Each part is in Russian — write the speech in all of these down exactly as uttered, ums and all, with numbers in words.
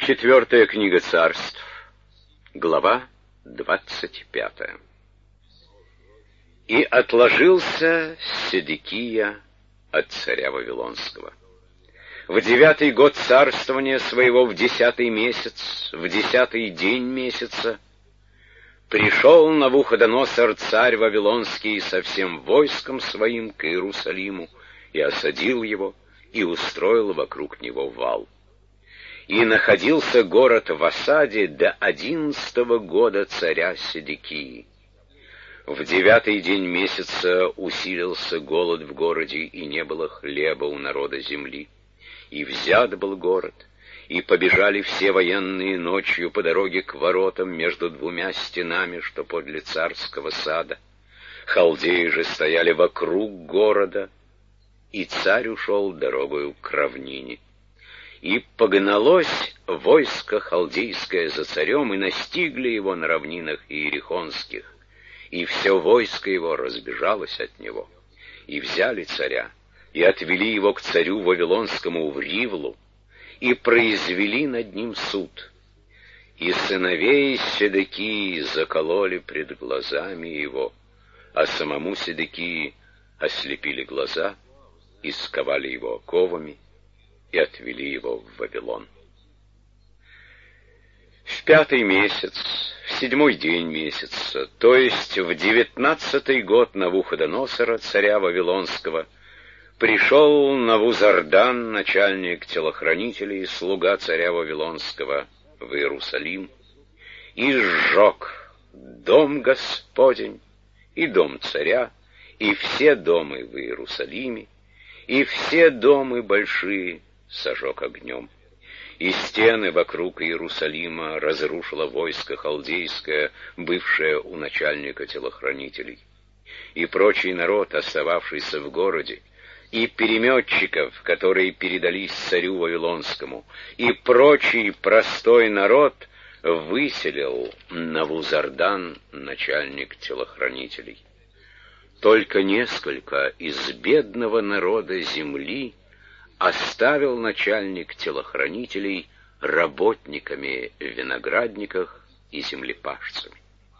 Четвертая книга Царств, глава двадцать пятая. И отложился Седекия от царя Вавилонского. В девятый год царствования своего, в десятый месяц, в десятый день месяца, пришел Навуходоносор, царь Вавилонский, со всем войском своим к Иерусалиму, и осадил его, и устроил вокруг него вал. И находился город в осаде до одиннадцатого года царя Седекии. В девятый день месяца усилился голод в городе, и не было хлеба у народа земли. И взят был город, и побежали все военные ночью по дороге к воротам между двумя стенами, что подле царского сада. Халдеи же стояли вокруг города, и царь ушел дорогою к равнине. И погналось войско халдейское за царем, и настигли его на равнинах иерихонских, и все войско его разбежалось от него. И взяли царя, и отвели его к царю Вавилонскому в Ривлу, и произвели над ним суд. И сыновей Седекии закололи пред глазами его, а самому Седекии ослепили глаза, и сковали его оковами, и отвели его в Вавилон. В пятый месяц, в седьмой день месяца, то есть в девятнадцатый год Навуходоносора, царя Вавилонского, пришел Навузардан, начальник телохранителей, слуга царя Вавилонского, в Иерусалим, и сжег дом Господень, и дом царя, и все дома в Иерусалиме, и все дома большие сожег огнем. И стены вокруг Иерусалима разрушило войско халдейское, бывшее у начальника телохранителей. И прочий народ, остававшийся в городе, и переметчиков, которые передались царю Вавилонскому, и прочий простой народ выселил Навузардан, начальник телохранителей. Только несколько из бедного народа земли оставил начальник телохранителей работниками в виноградниках и землепашцами.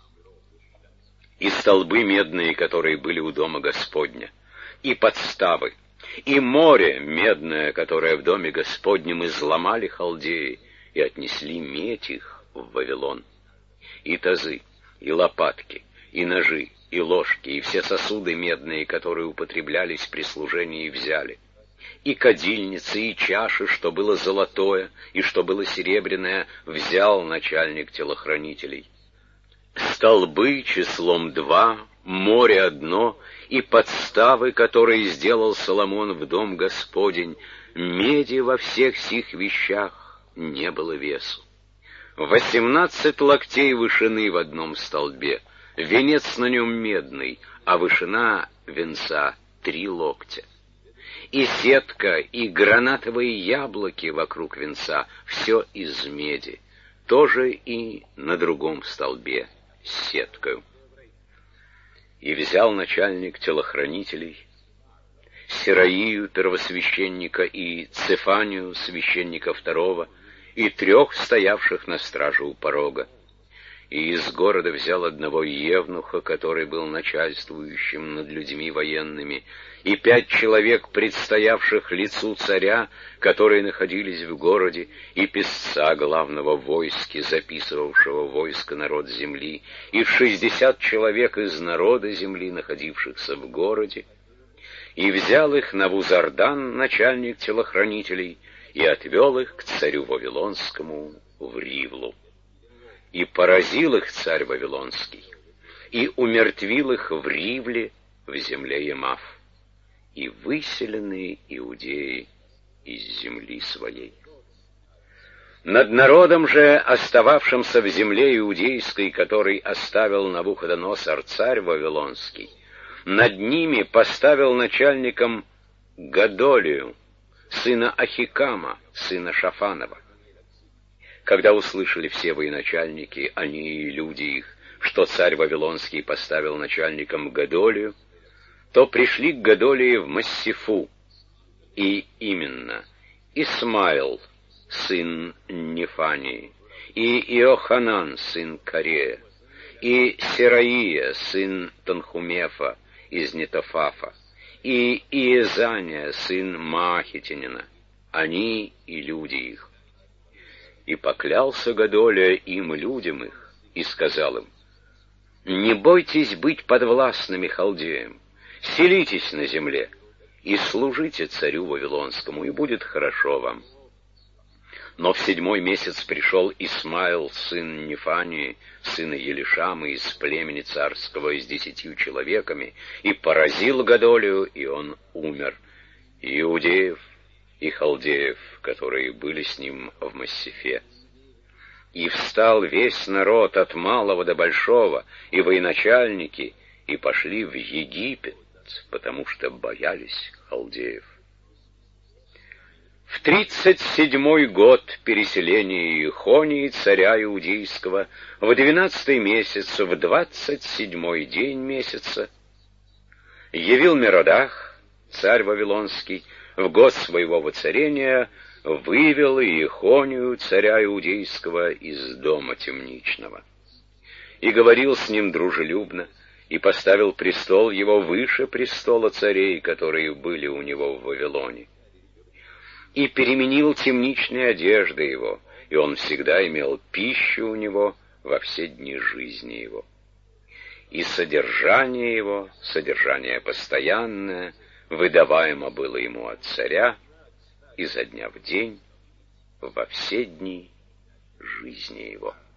И столбы медные, которые были у дома Господня, и подставы, и море медное, которое в доме Господнем, изломали халдеи и отнесли медь их в Вавилон. И тазы, и лопатки, и ножи, и ложки, и все сосуды медные, которые употреблялись при служении, взяли. И кадильницы, и чаши, что было золотое, и что было серебряное, взял начальник телохранителей. Столбы числом два, море одно, и подставы, которые сделал Соломон в дом Господень, меди во всех сих вещах не было весу. Восемнадцать локтей вышины в одном столбе, венец на нем медный, а вышина венца три локтя. И сетка, и гранатовые яблоки вокруг венца, все из меди, тоже и на другом столбе с сеткою. И взял начальник телохранителей Сераию, первосвященника, и Цефанию, священника второго, и трех стоявших на страже у порога. И из города взял одного евнуха, который был начальствующим над людьми военными, и пять человек, предстоявших лицу царя, которые находились в городе, и писца главного войски, записывавшего войско народ земли, и шестьдесят человек из народа земли, находившихся в городе. И взял их Навузардан, начальник телохранителей, и отвел их к царю Вавилонскому в Ривлу. И поразил их царь Вавилонский, и умертвил их в Ривле, в земле Емав, и выселены иудеи из земли своей. Над народом же, остававшимся в земле иудейской, который оставил Навуходоносор, царь Вавилонский, над ними поставил начальником Гадолию, сына Ахикама, сына Шафанова. Когда услышали все военачальники, они и люди их, что царь Вавилонский поставил начальником Гадолию, то пришли к Гадолии в Массифу, и именно Исмаил, сын Нефании, и Иоханан, сын Карея, и Сераия, сын Танхумефа из Нетофафа, и Иезания, сын Маахитянина, они и люди их. И поклялся Годоля им, людям их, и сказал им: «Не бойтесь быть подвластными халдеям, селитесь на земле и служите царю Вавилонскому, и будет хорошо вам». Но в седьмой месяц пришел Исмаил, сын Нефании, сына Елишамы, из племени царского, с десятью человеками, и поразил Годолию, и он умер, и иудеев, и халдеев, которые были с ним в Массифе. И встал весь народ от малого до большого, и военачальники, и пошли в Египет, потому что боялись халдеев. В тридцать седьмой год переселения Иехонии, царя Иудейского, в двенадцатый месяц, в двадцать седьмой день месяца, явил Меродах, царь Вавилонский, в год своего воцарения, вывел Иехонию, царя Иудейского, из дома темничного. И говорил с ним дружелюбно, и поставил престол его выше престола царей, которые были у него в Вавилоне. И переменил темничные одежды его, и он всегда имел пищу у него во все дни жизни его. И содержание его, содержание постоянное, выдаваемо было ему от царя изо дня в день во все дни жизни его.